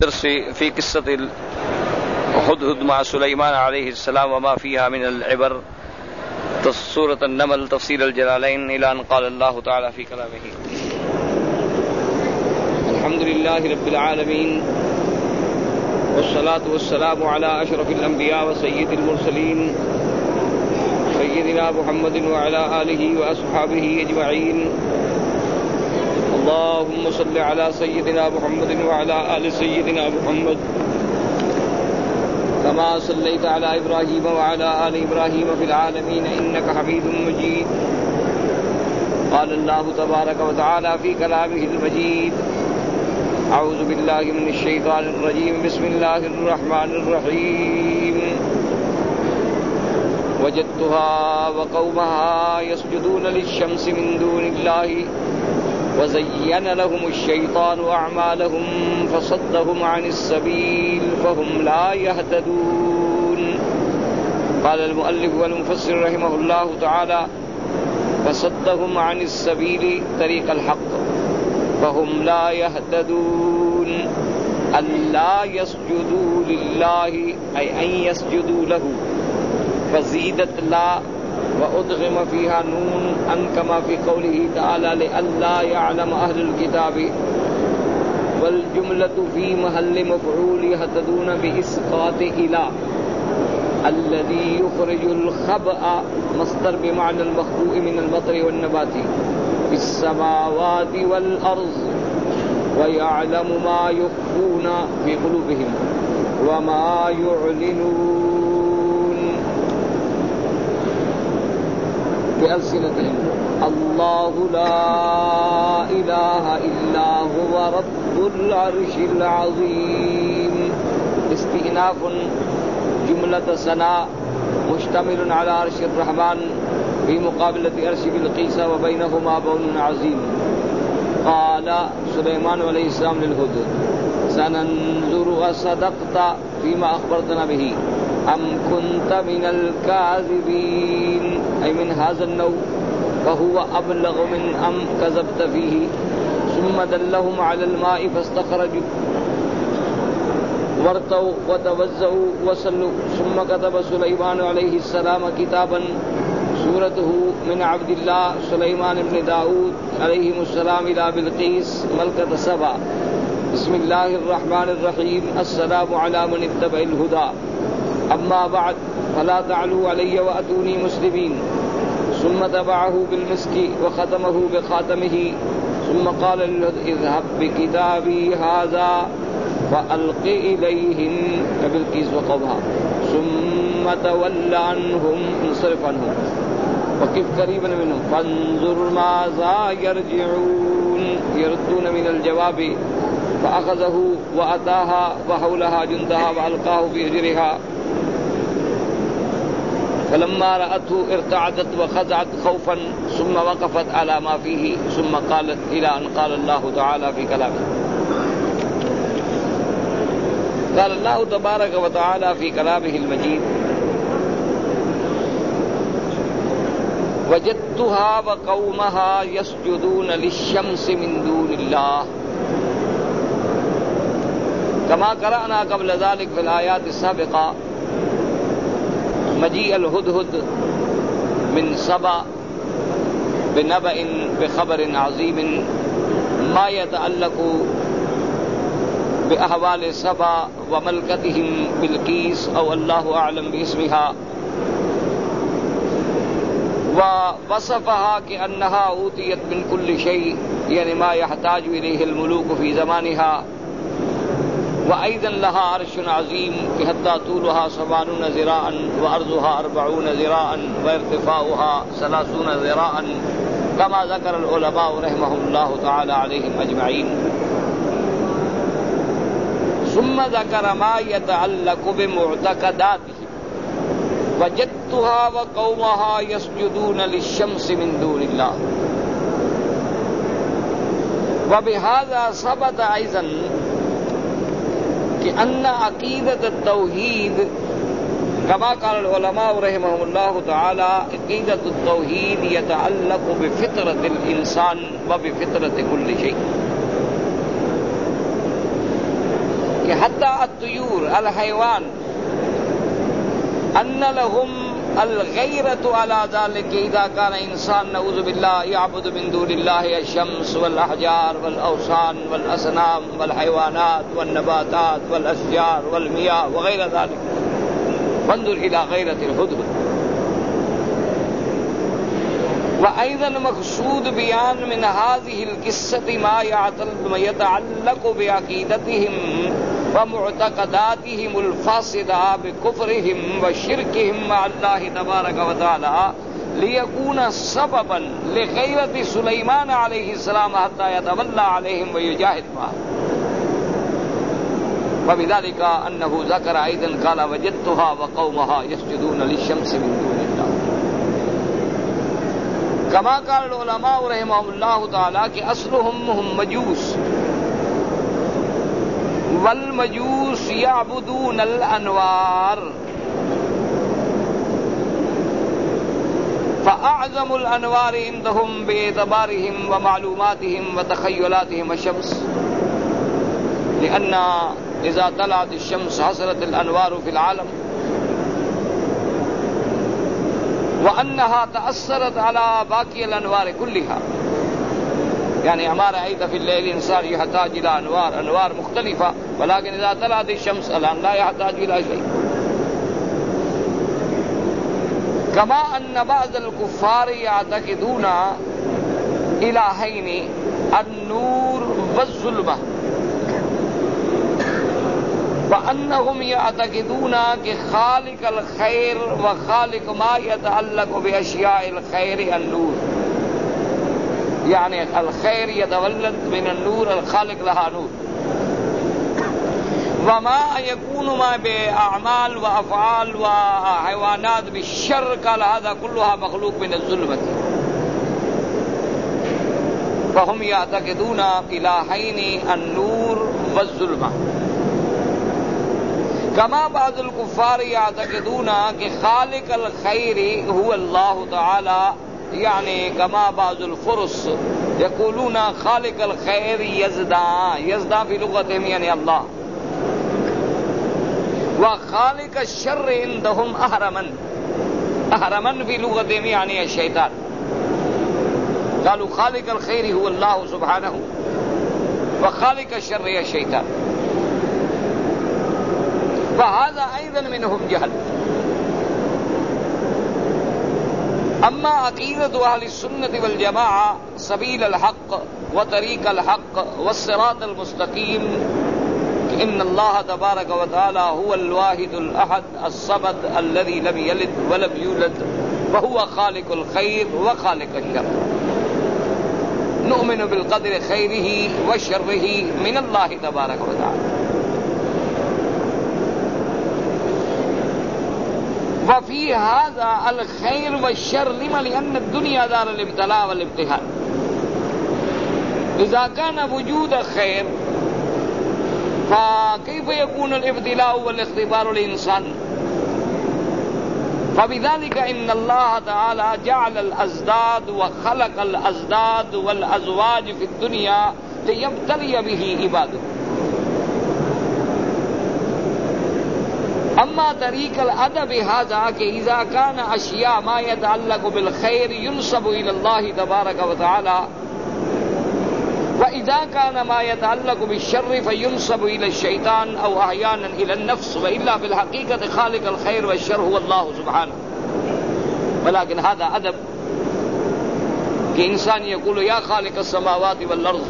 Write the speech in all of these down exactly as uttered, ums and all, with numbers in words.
في قصة الهدهد مع سليمان عليه السلام وما فيها من العبر سورة النمل تفسير الجلالين إلى أن قال الله تعالى في كلامه الحمد لله رب العالمين والصلاة والسلام على أشرف الأنبياء وسيد المرسلين سيدنا محمد وعلى آله وأصحابه أجمعين اللهم صل على سيدنا محمد وعلى آل سيدنا محمد كما صليت على إبراهيم وعلى آل إبراهيم في العالمين إنك حميد مجيد قال الله تبارك وتعالى في كلامه المجيد أعوذ بالله من الشيطان الرجيم بسم الله الرحمن الرحيم وجدتها وقومها يسجدون للشمس من دون الله وزين لهم الشيطان أعمالهم فصدهم عن السبيل فهم لا يهتدون قال المؤلف والمفسر رحمه الله تعالى فصدهم عن السبيل طريق الحق فهم لا يهتدون ألا يسجدوا لله أي أن يسجدوا له فزيدت لا وأدغم فيها نون أن كما في قوله تعالى لئلا يعلم أهل الكتاب والجملة في محل مفعول يهتدون بإسقاط إلى الذي يخرج الخبأ مصدر بمعنى المخبوء من المطر والنبات في السماوات والأرض ويعلم ما يخفون في قلوبهم وما يعلنون بألسنتهم الله لا إله إلا هو رب العرش العظيم استئناف جملة ثناء مشتمل على عرش الرحمن في مقابلة عرش بلقيس وبينهما بون عظيم قال سليمان عليه السلام للهدهد سننظر أصدقت فيما أخبرتنا به أم كنت من الكاذبين أي من هذا النوع فهو أبلغ من أم كذبت فيه ثم دلهم على الماء فاستخرجوا وارتوا وتوزعوا وصلوا ثم كتب سليمان عليه السلام كتابا سورته من عبد الله سليمان بن داود عليه السلام إلى بلقيس ملكة سبع بسم الله الرحمن الرحيم السلام على من اتبع الهدى أما بعد فلا تعلوا علي وأتوني مسلمين ثم تبعه بالمسك وختمه بخاتمه ثم قال للهدهد اذهب بكتابي هذا فألق إليهم بلقيس وقومها ثم تول عنهم انصرف عنهم وقف قريبا منهم فانظر ماذا يرجعون يردون من الجواب فأخذه وأتاها وحولها جندها وألقاه في حجرها فلما رأته ارتعدت وخزعت خوفا ثم وقفت على ما فيه ثم قالت إلى أن قال الله تعالى في كلامه قال الله تبارك وتعالى في كلامه المجيد وجدتها وقومها يسجدون للشمس من دون الله كما قرأنا قبل ذلك في الآيات السابقة مجيء الهدهد من سبأ بنبأ بخبر عظيم ما يتعلق بأحوال سبأ وملكتهم بلقيس أو الله أعلم باسمها ووصفها كأنها أوتيت من كل شيء يعني ما يحتاج إليه الملوك في زمانها وأيضا لها عرش عظيم حتى طولها سبعون ذراعا وعرضها أربعون ذراعا وارتفاعها ثلاثون ذراعا كما ذكر العلماء رحمهم الله تعالى عليهم أجمعين ثم ذكر ما يتعلق بمعتقداتهم وجدتها وقومها يسجدون للشمس من دون الله وبهذا ثبت أيضا أن عقيدة التوحيد كما قال العلماء رحمهم الله تعالى عقيدة التوحيد يتعلق بفطرة الإنسان وبفطرة كل شيء کہ حتی الطیور الحیوان ان لهم الغیرۃ علی ذلک اذا کان انسان نعوذ باللہ یعبد من دون اللہ الشمس والاحجار والاوثان والاصنام والحیوانات والنباتات والاشجار والمیاہ وغیرہ ذلک فانظر الی غیرۃ الہدہد. وأيضا مقصود بیان من هذه القصة ما يتعلق بعقیدتهم ومعتقداتهم الفاسدة بكفرهم وشركهم مع الله تبارك وتعالى ليكون سببا لغيرة سليمان عليه السلام حتى يتولى عليهم ويجاهد معهم. وبذلك أنه ذكر أيضا قال وجدتها وقومها يسجدون للشمس من دون الله. كما قال العلماء رحمهم الله تعالى کہ اصلهم هم مجوس والمجوس يعبدون الانوار فاعظم الانوار عندهم باعتبارهم ومعلوماتهم وتخيلاتهم الشمس لان اذا طلعت الشمس حصلت الانوار في العالم وأنها تأثرت على باقي الأنوار كلها. يعني ہمارا عيد في الليل إنسان يحتاج إلى أنوار أنوار مختلفة ولكن إذا طلعت الشمس الآن لا يحتاج إلى شيء. كما أن بعض الكفار يعتقدون إلهين النور والظلمة وأنهم يعتقدون کہ خالق الخير وخالق ما يتعلق بأشياء الخير النور. يعني الخير يتولد من النور الخالق لها نور. وما يكون ما بأعمال وأفعال وحيوانات بالشر قال هذا كلها مخلوق من الظلمة. فهم يعتقدون إلهين النور والظلمة. كما بعض الكفار يعتقدون کہ خالق الخير هو الله تعالى. يعني كما بعض الفرس يقولون خالق الخير يزدان يزدان في لغتهم يعني الله. وخالق الشر عندهم أهرمن أهرمن في لغتهم يعني الشيطان. قالوا خالق الخير هو الله سبحانه وخالق الشر هي الشيطان. وهذا أيضا منهم جهل. أما عقيدة أهل السنة والجماعة سبيل الحق وطريق الحق والصراط المستقيم إن الله تبارك وتعالى هو الواحد الأحد الصمد الذي لم يلد ولم يولد وهو خالق الخير وخالق الشر. نؤمن بالقدر خيره وشره من الله تبارك وتعالى. وفي هذا الخير والشر لما لأن الدنيا دار الابتلاء والامتحان. إذا كان وجود خير فكيف يكون الابتلاء والاختبار للإنسان؟ فبذلك إن الله تعالى جعل الأزداد وخلق الأزداد والأزواج في الدنيا ليبتلي به عباده. اما طریق الادب هذا کہ اذا كان اشیاء ما يتعلق بالخير ينسب الى الله تبارك وتعالى واذا كان ما يتعلق بالشر فينسب الى الشيطان او احيانا الى النفس والا في الحقيقه خالق الخير والشر هو الله سبحانه. ولكن هذا ادب کہ انسان يقول يا خالق السماوات والارض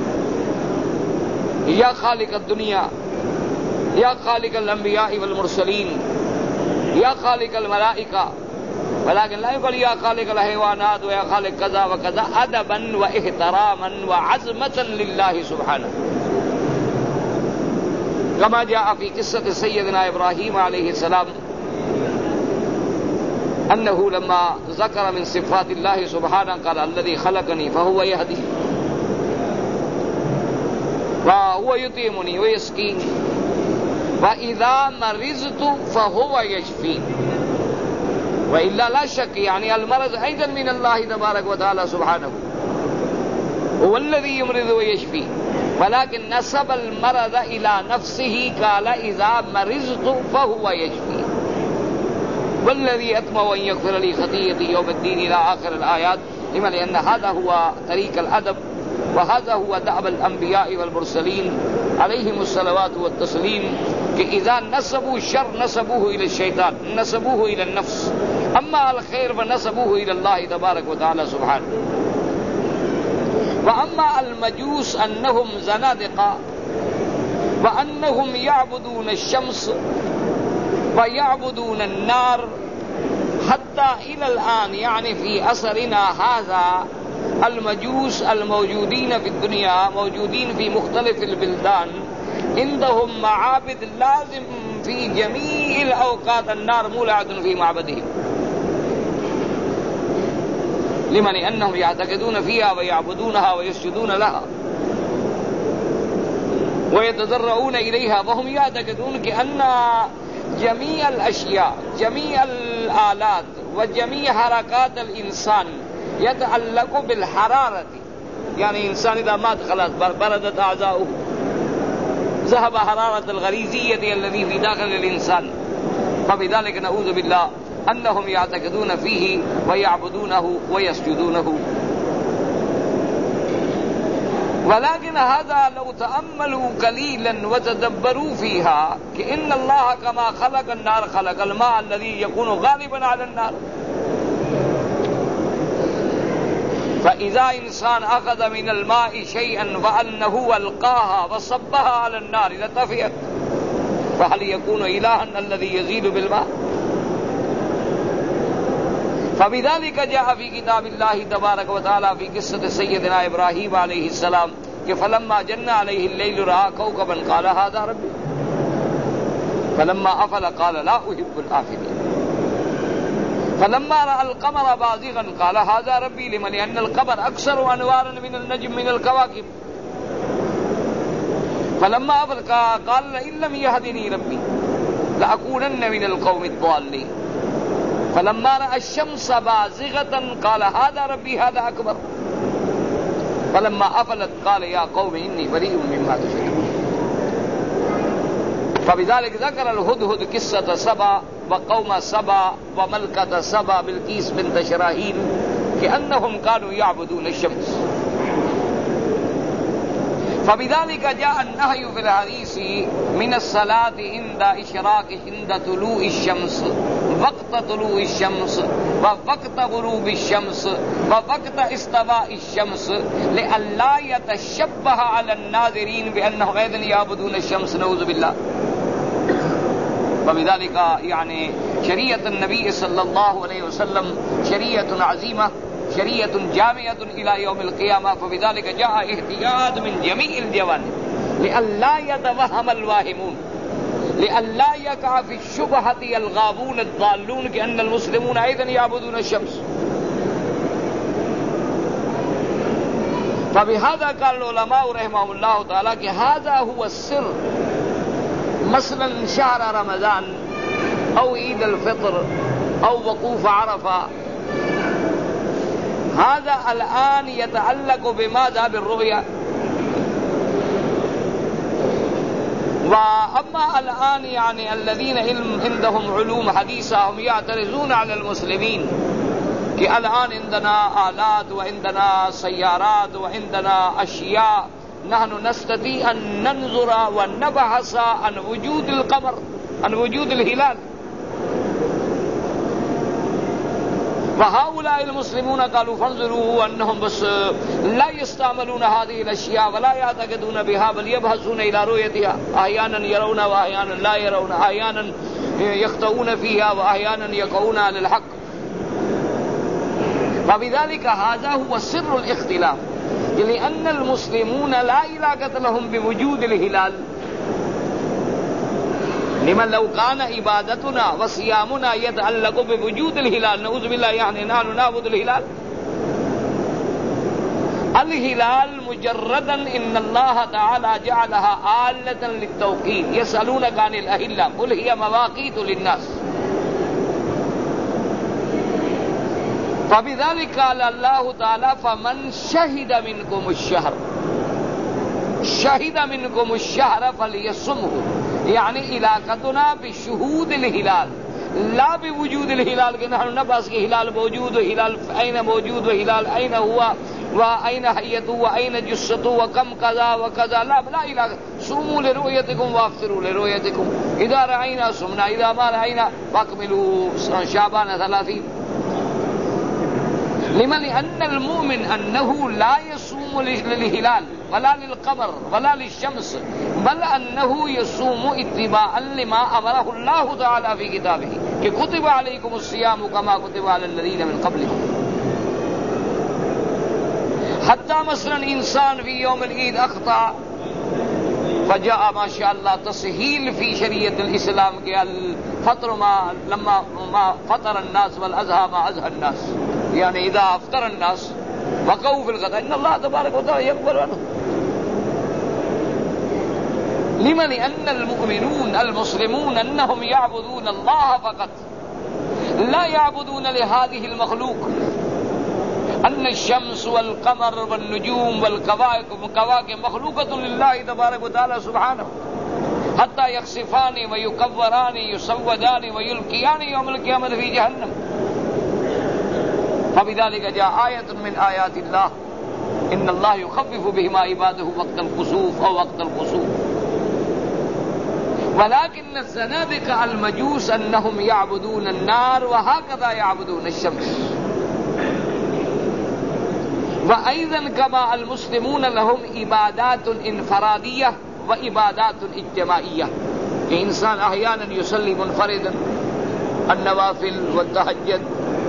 يا خالق الدنيا یا خالق الانبیاء والمرسلین یا خالق الملائکہ ولكن لا يقول یا خالق الحیوانات و یا خالق کذا و کذا ادبا و احتراما و عظمتا للہ سبحانہ. كما جاء في قصة سيدنا إبراهيم عليه السلام أنه لما ذكر من صفات الله سبحانه قال الذي خلقني فهو يهدي وهو يطعمني ويسقيني وإذا مرضت فهو يشفين. وإلا لا شك يعني المرض أيضا من الله تبارك وتعالى سبحانه هو الذي يمرض ويشفي. ولكن نسب المرض إلى نفسه قال إذا مرضت فهو يشفي والذي أطمع أن يغفر لي خطيئتي يوم الدين إلى آخر الآيات. لما؟ لأن هذا هو طريق الأدب وهذا هو دأب الأنبياء والمرسلين عليهم الصلوات والتسليم، کہ اذا نسبوا الشر نسبوه إلى الشيطان، نسبوه إلى النفس، أما الخير فنسبوه إلى الله تبارك وتعالى سبحانه. وأما المجوس أنهم زنادقة وأنهم يعبدون الشمس ويعبدون النار حتى إلى الآن، يعني في أثرنا هذا المجوس الموجودين في الدنيا موجودين في مختلف البلدان عندهم معابد لازم في جميع الأوقات النار مولعة في معبدهم. لمن؟ لأنهم يعتقدون فيها ويعبدونها ويسجدون لها ويتضرعون إليها، وهم يعتقدون كأن جميع الأشياء جميع الآلات وجميع حركات الإنسان يتعلق بالحرارة، يعني إنسان إذا مات خلاص بردت أعضاؤه، ذهب حرارة الغريزية الذي في داخل الإنسان. فبذلك نعوذ بالله أنهم يعتقدون فيه ويعبدونه ويسجدونه. ولكن هذا لو تأملوا قليلا وتدبروا فيها كأن الله كما خلق النار خلق الماء الذي يكون غالبا على النار، فإذا إنسان أخذ من الماء شيئا وأنه ألقاها وصبها على النار لطفئت، فهل يكون إلها الذي يزيد بالماء؟ فبذلك جاء في كتاب الله تبارك وتعالى في قصة سيدنا إبراهيم عليه السلام کہ فلما جن عليه الليل رأى كوكبا قال هذا ربي فلما أفل قال لا أحب الآفلين فلما رأى القمر بازغا قال هذا ربي لمن؟ لأن القمر أكثر أنوارا من النجم من الكواكب. فلما أفل قال إن لم يهدني ربي لأكونن من القوم الضالين. فلما رأى الشمس بازغة قال هذا ربي هذا أكبر. فلما أفلت قال يا قوم إني بريء مما تشركون. فبذلك ذكر الهدهد قصة سبا وقوم سبا وملكة سبا بلقيس بنت شراحيل كأنهم كانوا يعبدون الشمس. فبذلك جاء النهي في الحديث من الصلاة عند إشراق عند طلوع الشمس وقت طلوع الشمس ووقت غروب الشمس ووقت استواء الشمس لئلا يتشبه على الناظرين بأنهم أيضا يعبدون الشمس نعوذ بالله. وبذلك يعني شريعة النبي صلى الله عليه وسلم شريعة عظيمة شريعة جامعة إلى يوم القيامة. فبذلك جاء احتياط من جميع الجوانب لئلا يتوهم الواهمون لئلا يقع في الشبهة الغابون الضالون كأن المسلمون أيضا يعبدون الشمس. فبهذا قال العلماء رحمهم الله تعالى کہ هذا هو السر. مثلا شهر رمضان أو عيد الفطر أو وقوف عرفة هذا الآن يتعلق بماذا؟ بالرؤيا. وأما الآن يعني الذين علم عندهم علوم حديثة هم يعترضون على المسلمين کہ الآن عندنا آلات وعندنا سيارات وعندنا أشياء نحن نستطيع أن ننظر ونبحث عن وجود القمر عن وجود الهلال. وهؤلاء المسلمون قالوا فانظروا أنهم بس لا يستعملون هذه الأشياء ولا يعتقدون بها بل يبحثون إلى رؤيتها، أحيانا يرون وأحيانا لا يرون، أحيانا يخطئون فيها وأحيانا يقعون على الحق. فبذلك هذا هو سر الاختلاف، لأن المسلمون لا علاقة لهم بوجود الهلال. لمن لو كان عبادتنا وصيامنا يتعلق بوجود الهلال نعوذ بالله يعني نحن نعبد الهلال. الهلال مجردا إن الله تعالى جعلها آلة للتوقيت. يسألونك عن الأهلة قل هي مواقيت للناس. فبذلك قال الله تعالى فمن شهد منكم الشهر. شهد منكم الشهر فليصمه، یعنی علاقتنا بشهود الهلال لا بوجود الهلال، کہ نحن نبحث کہ ہلال موجود و ہلال این موجود و ہلال این ہوا و این حیت و این جثت و کم قضا و قضا، لا لا علاقہ. صوموا لرؤيتكم وافطروا لرؤيتكم، اذا رأينا صمنا اذا ما رأينا فاكملوا شعبان ثلاثين. لمن ان المؤمن انه لا يصوم للهلال ولا للقمر ولا للشمس، بل انه يصوم اتباعا لما امره الله تعالى في كتابه، کہ كتب عليكم الصيام كما كتب على الذين من قبلكم. حتى مثلا انسان في يوم العيد اخطا فجاء ما شاء الله تسهيل في شريعة الاسلام کہ الفطر ما لما ما فطر الناس والاضحى ما اضحى الناس، يعني اذا افطر الناس وقعوا في الغداء ان الله تبارك وتعالى يقبل عنه. لمن ان المؤمنون المسلمون انهم يعبدون الله فقط لا يعبدون لهذه المخلوق، ان الشمس والقمر والنجوم والكواكب مخلوقة لله تبارك وتعالى سبحانه، حتى يخسفان ويكوران يسودان ويلقيان يوم القيامة في جهنم. فبذلك جاء آية من آيات الله ان الله يخفف بهما عباده وقت الخسوف او وقت الخسوف. ولكن الزنادقة المجوس انهم يعبدون النار وهكذا يعبدون الشمس. وأيضا كما المسلمون لهم عبادات انفرادية وعبادات اجتماعية، کہ انسان احيانا يصلي منفردا النوافل والتهجد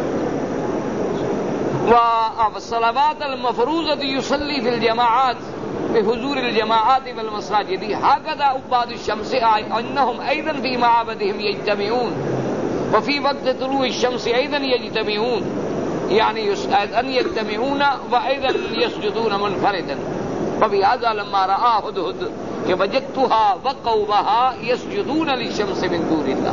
والصلوات المفروضة يصلي في الجماعات بحضور الجماعات والمساجد. هكذا عباد الشمس انهم ايضا في معابدهم يجتمعون، وفي وقت طلوع الشمس ايضا يجتمعون، يعني ان يجتمعون وايضا يسجدون منفردا. فبهذا لما رأى هدهد کہ وجدتها وقومها يسجدون للشمس من دون الله.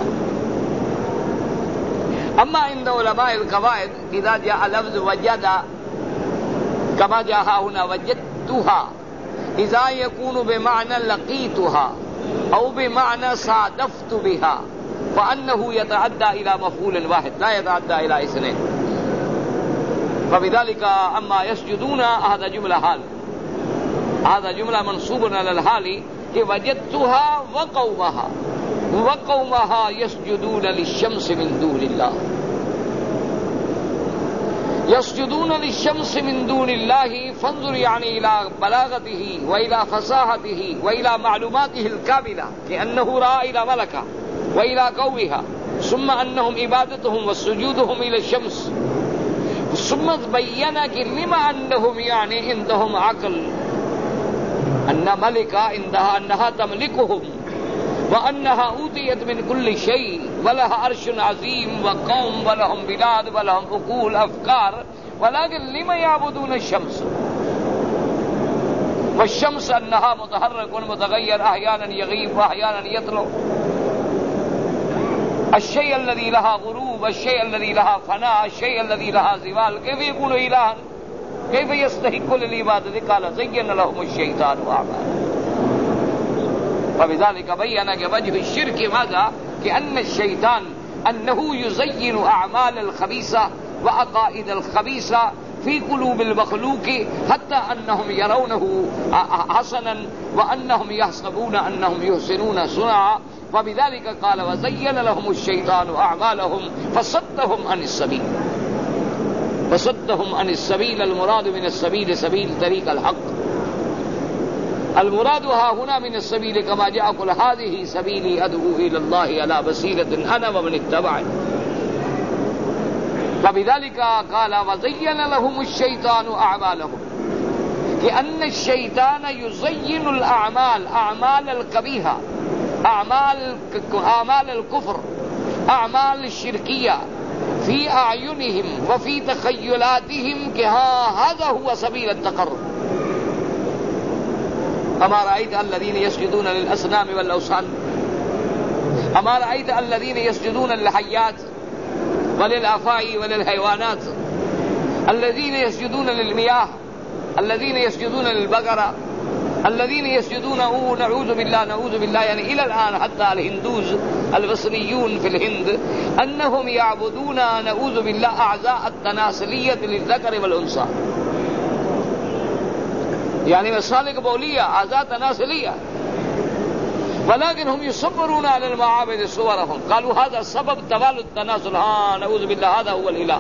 اما عند علماء القواعد اذا جاء لفظ وجد كما جاء هنا وجدتها، اذا يكون بمعنى لقيتها او بمعنى صادفت بها فانه يتعدى الى مفعول واحد لا يتعدى الى اثنين. فبذلك اما يسجدون هذا جملة حال، هذا جملة منصوب على الحال کہ وجدتها وقومها، وقومها يسجدون للشمس من دون الله. يسجدون للشمس من دون الله، فانظر يعني الى بلاغته والى فصاحته والى معلوماته الكاملة، لانه راى الى ملكة والى قومها، ثم انهم عبادتهم وسجودهم الى الشمس، ثم بين لما انهم يعني عندهم عقل، ان ملكة عندها انها تملكهم وانها اوتيت من كل شيء ولها عرش عظيم وقوم ولهم بلاد ولهم عقول افكار، ولكن لما يعبدون الشمس؟ والشمس انها متحرك متغير، احيانا يغيب واحيانا يطلع. الشيء الذي لها غروب، الشيء الذي لها فناء، الشيء الذي لها زوال، كيف يكون إلها؟ كيف يستحق للعبادة؟ قال زين لهم الشيطان أعمالهم. فبذلك بين وجه الشرك ماذا؟ كأن الشيطان أنه يزين أعمال الخبيثة وعقائد الخبيثة في قلوب المخلوق حتى أنهم يرونه حسنا وأنهم يحسبون أنهم يحسنون صنعا. وبذلك قال وزين لهم الشيطان أعمالهم فصدهم عن السبيل. فصدهم عن السبيل، المراد من السبيل سبيل طريق الحق، المراد ها هنا من السبيل كما جاء قل هذه سبيلي أدعو إلى الله على بصيرة أنا ومن اتبعني. فبذلك قال وزين لهم الشيطان أعمالهم، لأن الشيطان يزين الأعمال، أعمال القبيحة، أعمال أعمال الكفر، أعمال الشركية في أعينهم وفي تخيلاتهم كها هذا هو سبيل التقرب. أما رأيت الذين يسجدون للأصنام والأوثان؟ أما رأيت الذين يسجدون للحيات وللآفاء وللحيوانات؟ الذين يسجدون للمياه، الذين يسجدون للبقرة، الذين يسجدون نعوذ بالله نعوذ بالله يعني إلى الآن حتى الهندوز البصريون في الهند أنهم يعبدون نعوذ بالله أعضاء التناسلية للذكر والأنثى، يعني مسالك بولية أعضاء تناسلية، ولكن هم يصبرون على المعابد صورهم. قالوا هذا سبب توالد التناسل. ها نعوذ بالله هذا هو الإله.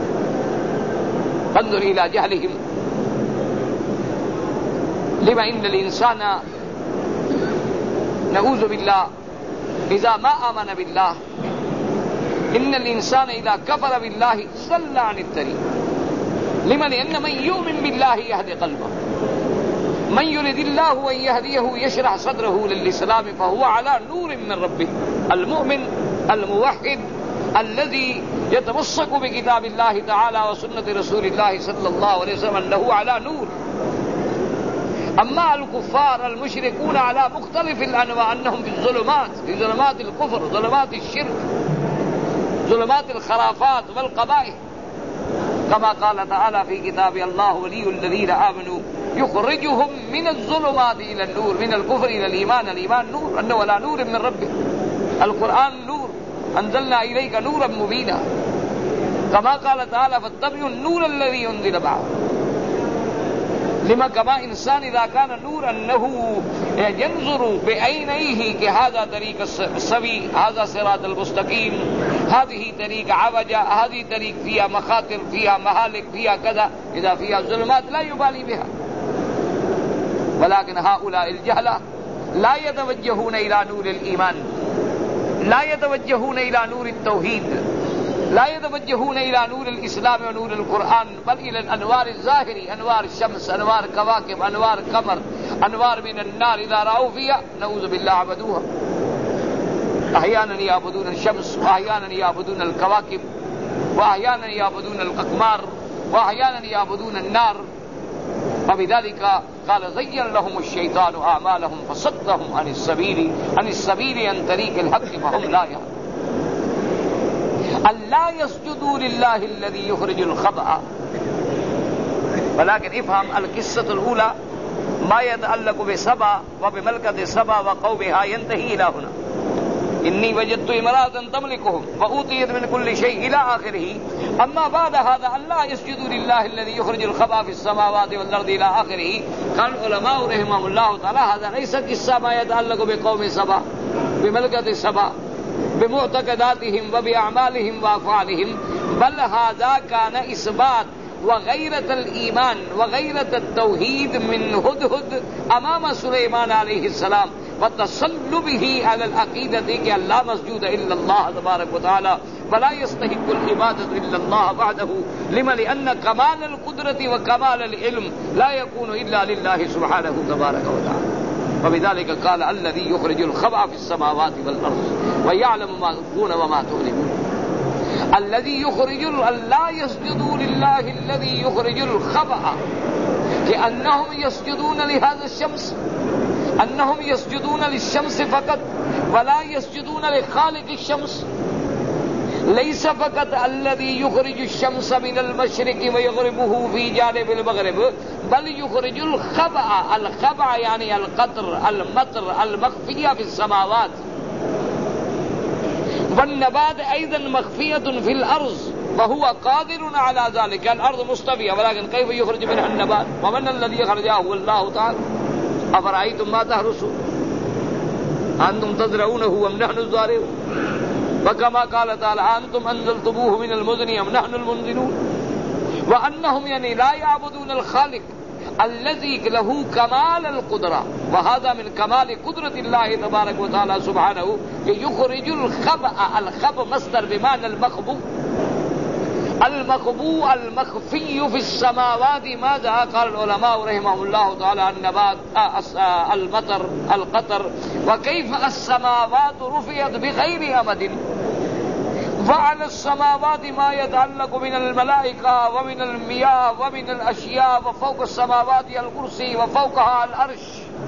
انظر إلى جهلهم. لما إن الإنسان نعوذ بالله إذا ما آمن بالله، إن الإنسان إذا كفر بالله صلى عن الطريق. لما لأن من يؤمن بالله يهدي قلبه، من يريد الله أن يهديه يشرح صدره للإسلام فهو على نور من ربه. المؤمن الموحد الذي يتمسك بكتاب الله تعالى وسنة رسول الله صلى الله عليه وسلم له على نور. أما الكفار المشركون على مختلف الأنواع أنهم في الظلمات، في ظلمات الكفر، ظلمات الشرك، ظلمات الخرافات والقبائح، كما قال تعالى في كتاب الله ولي الذين آمنوا يخرجهم من الظلمات إلى النور، من الكفر إلى الإيمان. الإيمان نور، أنه ولا نور من ربه. القرآن نور، أنزلنا إليك نورا مبينا، كما قال تعالى فاتبعوا النور الذي أنزل معه. لما كما إنسان إذا كان نور أنه ينظر بعينيه كهذا طريق السوي، هذا صراط المستقيم، هذه طريق عوجة، هذه طريق فيها مخاطر، فيها مهالك، فيها كذا. إذا فيها ظلمات لا يبالي بها. ولكن هؤلاء الجهلة لا يتوجهون إلى نور الإيمان، لا يتوجهون إلى نور التوحيد، لا يتوجهون إلى نور الإسلام ونور القرآن، بل إلى الأنوار الظاهرة، أنوار الشمس، أنوار كواكب، أنوار قمر، أنوار من النار. إذا رأوا فيها نعوذ بالله عبدوها. أحيانا يعبدون الشمس، وأحيانا يعبدون الكواكب، وأحيانا يعبدون الأقمار، وأحيانا يعبدون النار. وبذلك قال زين لهم الشيطان أعمالهم فصدهم عن السبيل عن السبيل عن طريق الحق فهم لا يعلمون. ألا يسجدوا لله الذي يخرج الخبأ. ولكن افهم القصة الأولى ما يتعلق بسبا وبملكة سبا وقومها ينتهي إلى هنا. إني وجدت امرأة تملكهم وأوتيت من كل شيء إلى آخره. أما بعد هذا ألا يسجدوا لله الذي يخرج الخبأ في السماوات والأرض إلى آخره. قال العلماء رحمهم الله تعالى هذا ليس قصة ما يتعلق بقوم سبا، بملكة سبا، بمعتقداتهم وبأعمالهم وأفعالهم، بل هذا كان إثبات وغيرة الإيمان وغيرة التوحيد من هدهد أمام سليمان عليه السلام، وتصلبه على العقيدة کہ لا مسجود إلا الله تبارك وتعالى ولا يستحق العبادة إلا الله وحده. لما لأن كمال القدرة وكمال العلم لا يكون إلا لله سبحانه تبارك وتعالى. وبذلك قال الذي يخرج الخبأ في السماوات والأرض ويعلم ما تخفون وما تعلنون. الذي يخرج لا يسجدوا لله الذي يخرج الخبأ، لأنهم يسجدون لهذا الشمس، أنهم يسجدون للشمس فقط ولا يسجدون لخالق الشمس. ليس فقط الذي يخرج الشمس من المشرق ويغربه في جانب المغرب، بل يخرج الخبأ. الخبأ يعني القطر، المطر المخفية في السماوات، والنبات أيضا مخفية في الأرض وهو قادر على ذلك. الأرض مستوية ولكن كيف يخرج منها النبات؟ ومن الذي يخرجه هو الله تعالى. أفرأيتم ما تحرثون أنتم تزرعونه أم نحن الزارعون؟ وكما قال تعالى أنتم أنزلتموه من المزن أم نحن المنزلون. وأنهم يعني لا يعبدون الخالق الذي له كمال القدرة، وهذا من كمال قدرة الله تبارك وتعالى سبحانه يخرج الخبأ. الخبأ مصدر بمعنى المخبو، المخبو المخفي في السماوات. ماذا قال العلماء رحمهم الله تعالى النبات، المطر، القطر. وكيف السماوات رفعت بغير أمد، وعلى السماوات ما يتعلق من الملائكة ومن المياه ومن الأشياء، وفوق السماوات الكرسي وفوقها العرش.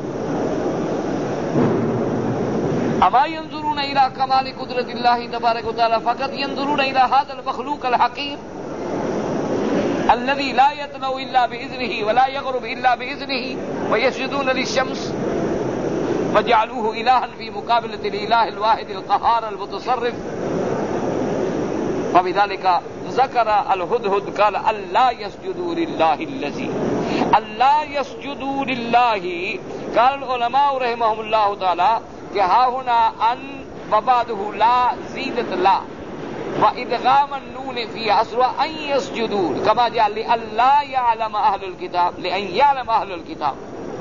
أما ينظرون إلى كمال قدرة الله تبارك وتعالى فقط، ينظرون إلى هذا المخلوق الحقير. الذي لا يطلع إلا بإذنه ولا يغرب إلا بإذنه ويسجدون للشمس وجعلوه إلها في مقابلة الإله الواحد القهار المتصرف. وبذلك ذكر الهدهد قال ألا يسجدوا لله الذي ألا يسجدوا لله. قال العلماء رحمهم الله تعالى کہ ہا هنا ان وبعده لا زيدت لا وإدغام النون في أصلها أن يسجدوا كما جاء لألا يعلم أهل الكتاب لأن يعلم أهل الكتاب.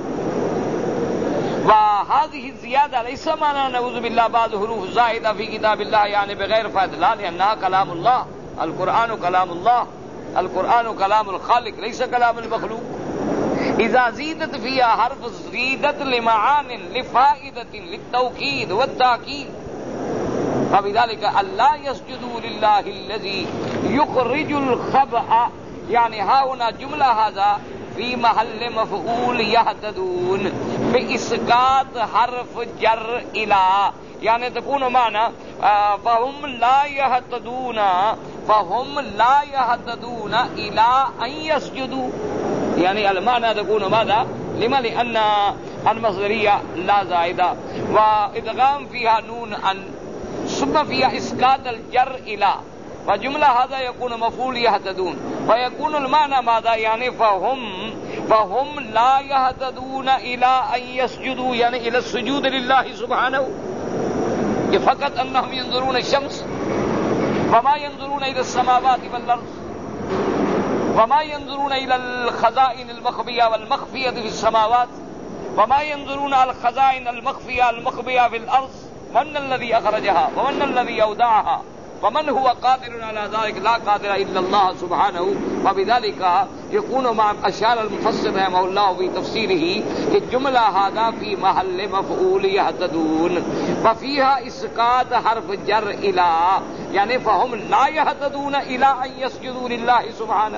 وهذه الزيادة ليس معنى نعوذ بالله بعض حروف زائدة في كتاب الله يعني بغير فائدة، لا، لأنها كلام الله. القرآن كلام الله، القرآن كلام الخالق ليس كلام المخلوق. إذا زيدت فيها حرف زيدت لمعان لفائدة للتوكيد والتأكيد. فبذلك ألا يسجدوا لله الذي يخرج الخبأ، يعني ها هنا جملة هذا في محل مفعول يهتدون بإسقاط حرف جر إلى، يعني تكون معنى فهم لا يهتدون فهم لا يهتدون إلى أن يسجدوا، يعني المعنى تكون ماذا؟ لما؟ لأن المصدرية لا زائدة وإدغام فيها نون أن ثم فيها إسقاط الجر إلى، وجملة هذا يكون مفعول يهتدون، ويكون المعنى ماذا؟ يعني فهم فهم لا يهتدون إلى أن يسجدوا، يعني إلى السجود لله سبحانه، فقط أنهم ينظرون الشمس وما ينظرون إلى السماوات والأرض وما ينظرون إلى الخزائن المخبية والمخفية في السماوات وما ينظرون على الخزائن المخفية المخبية في الأرض. من الذي أخرجها ومن الذي أودعها ومن هو قادر على ذلك؟ لا قادر إلا الله سبحانه. وبذلك يكون مع أشار المفسر رحمه الله في تفسيره الجملة هذا في محل مفعول يهتدون وفيها إسقاط حرف جر إلى، يعني فهم لا يهتدون إلى أن يسجدوا لله سبحانه.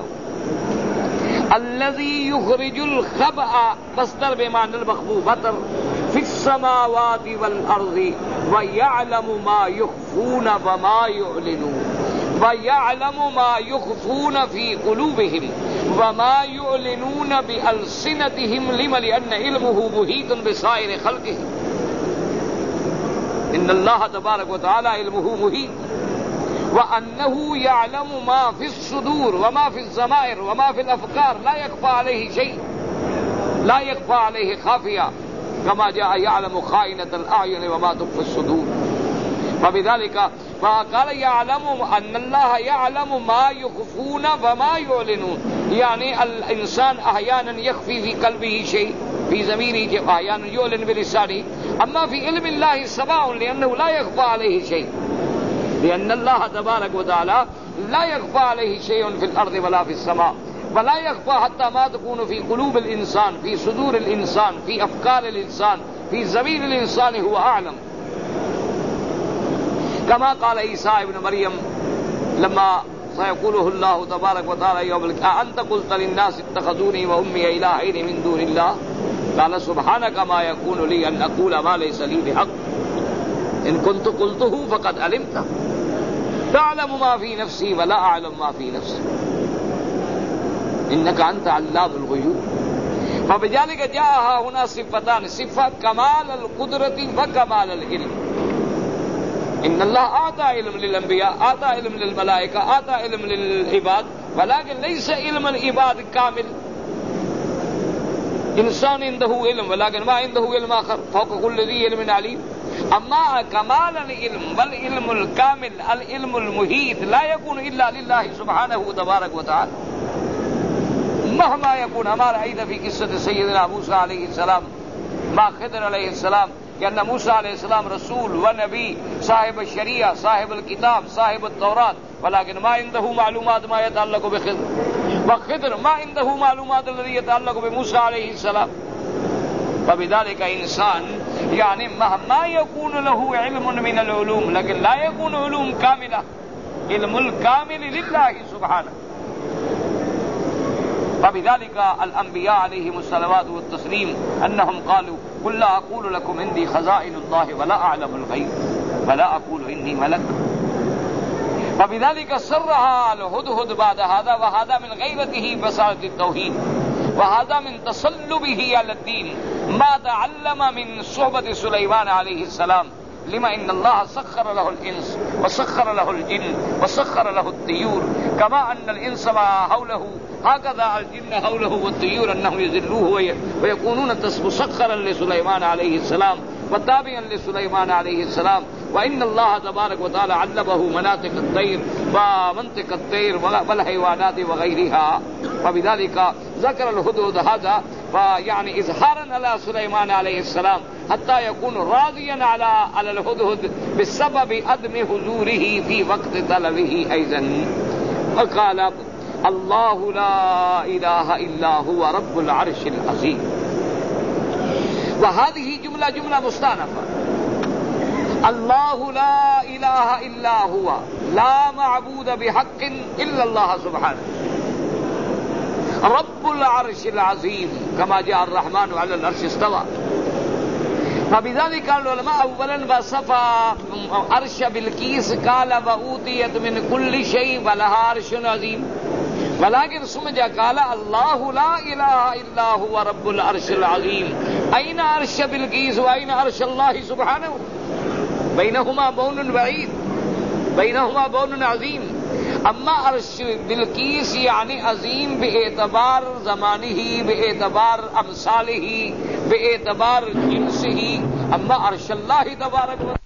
الذي يخرج الخبأ مصدر بمعنى المخبوبة في السماوات والأرض ويعلم ما يخفون وما يعلنون ويعلم ما يخفون في قلوبهم وما يعلنون بألسنتهم، لما؟ لأن علمه محيط بسائر خلقه. إن الله تبارك وتعالى علمه محيط، وأنه يعلم ما في الصدور وما في الضمائر وما في الأفكار، لا يخفى عليه شيء، لا يخفى عليه خافية، كما جاء يعلم خائنة الأعين وما تخفي الصدور. فبذلك فقال يعلم أن الله يعلم ما يخفون وما يعلنون، يعني الإنسان أحيانا يخفي في قلبه شيء في ضميره، أحيانا يعلن بلسانه، أما في علم الله سواء، لأنه لا يخفى عليه شيء، لأن الله تبارك وتعالى لا يخفى عليه شيء في الأرض ولا في السماء، ولا يخفى حتى ما تكون في قلوب الإنسان، في صدور الإنسان، في أفكار الإنسان، في ضمير الإنسان، هو أعلم. كما قال عيسى ابن مريم لما سيقوله الله تبارك وتعالى يوم القيامة أنت قلت للناس اتخذوني وأمي إلهين من دون الله قال سبحانك ما يكون لي أن أقول ما ليس لي بحق إن كنت قلته فقد علمته تعلم ما في نفسي ولا أعلم ما في نفسي إنك أنت علام الغيوب. فبذلك جاء هنا صفتان، صفة كمال القدرة وكمال العلم. إن الله أعطى علم للأنبياء، أعطى علم للملائكة، أعطى علم للعباد، ولكن ليس علم العباد كامل. إنسان عنده علم ولكن ما عنده علم آخر، فوق كل ذي علم عليم. أما كمال العلم والعلم الكامل العلم المحيط لا يكون إلا لله سبحانه تبارك وتعالى. مهما يكون، ما رأيت في قصة سيدنا موسى عليه السلام مع خضر عليه السلام لأن موسى عليه السلام رسول ونبي صاحب الشريعة صاحب الكتاب صاحب التوراة، ولكن ما عنده معلومات ما يتعلق بخضر، وخضر ما عنده معلومات الذي يتعلق بموسى عليه السلام. فبذلك إنسان يعني مهما يكون له علم من العلوم لكن لا يكون علوم كاملة، علم الكامل لله سبحانه. فبذلك الأنبياء عليهم الصلوات والتسليم أنهم قالوا قل لا أقول لكم عندي خزائن الله ولا أعلم الغيب ولا أقول إني ملك. فبذلك سرها الهدهد بعد هذا وهذا من غيرته بصارة التوحيد وهذا من تصلبه على الدين ما تعلم من صحبة سليمان عليه السلام لما إن الله سخر له الإنس وسخر له الجن وسخر له الطيور كما أن الإنس ما حوله هكذا الجن حوله والطيور أنهم يذلوه ويكونون مسخرا لسليمان عليه السلام وتابعا لسليمان عليه السلام وإن الله تبارك وتعالى علمه مناطق الطير ومنطق الطير والحيوانات وغيرها وبذلك ذكر الهدهد هذا فيعني إظهارا على سليمان عليه السلام حتى يكون راضيا على على الهدهد بسبب عدم حضوره في وقت طلبه أيضا. وقال الله لا إله إلا هو رب العرش العظيم. وهذه جملة جملة مستأنفة. الله لا إله إلا هو لا معبود بحق إلا الله سبحانه رب العرش العظيم كما جاء الرحمن على العرش استوى. فبذلك العلماء اولا وصف عرش بلقیس قال وأوتيت من كل شيء ولها عرش عظيم ولكن ثم جاء قال الله لا اله الا هو رب العرش العظيم. اين عرش بلقیس واين عرش الله سبحانه؟ بينهما بون بعيد بينهما بون عظيم. اما عرش بلقیس یعنی عظیم باعتبار زمانه باعتبار امثاله باعتبار جنسه. اما عرش اللہ تبارک و